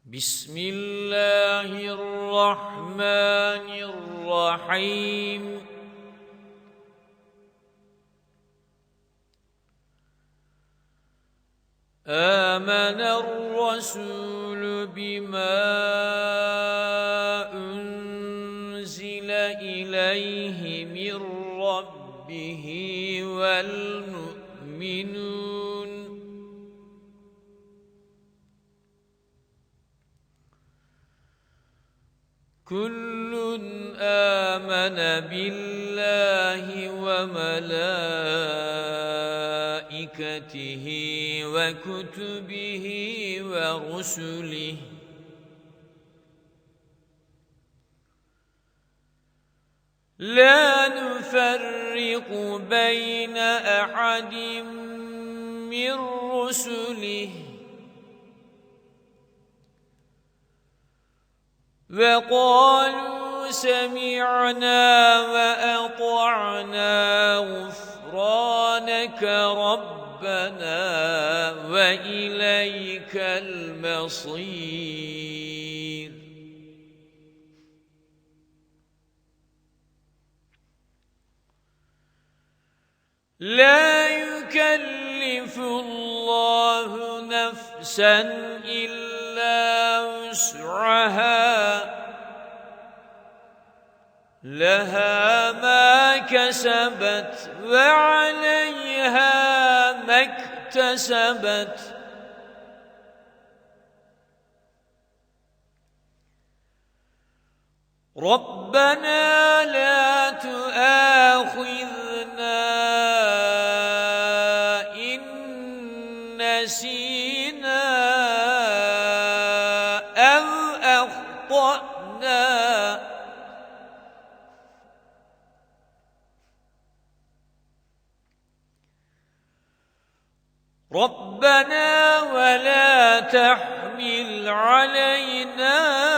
بسم الله الرحمن الرحيم. آمن الرسول بما أنزل إليه من ربه والمؤمنون كل آمن بالله وملائكته وكتبه ورسله لا نفرق بين أحد من رسله وقالوا سمعنا وأطعنا غفرانك ربنا وإليك المصير. لا يكلف الله نفسا إلا وسعها لها ما كسبت وعليها ما اكتسبت ربنا لا تؤاخذنا إن نسينا أو أخطأنا ربنا ولا تحمل علينا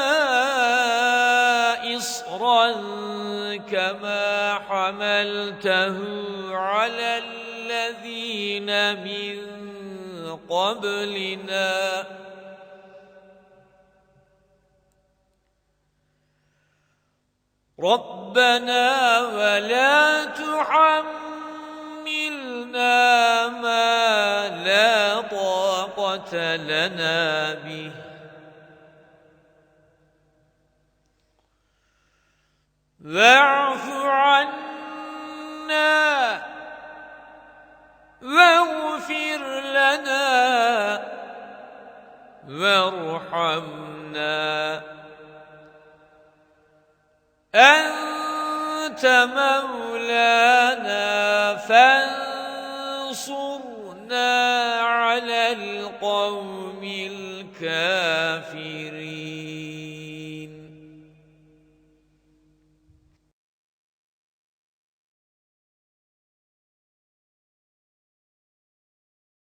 إصرا كما حملته على الذين من قبلنا ربنا ولا تحملنا ما لا طاقة لنا به واعف عنا واغفر لنا وارحمنا أنت مولانا فانصرنا على القوم الكافرين.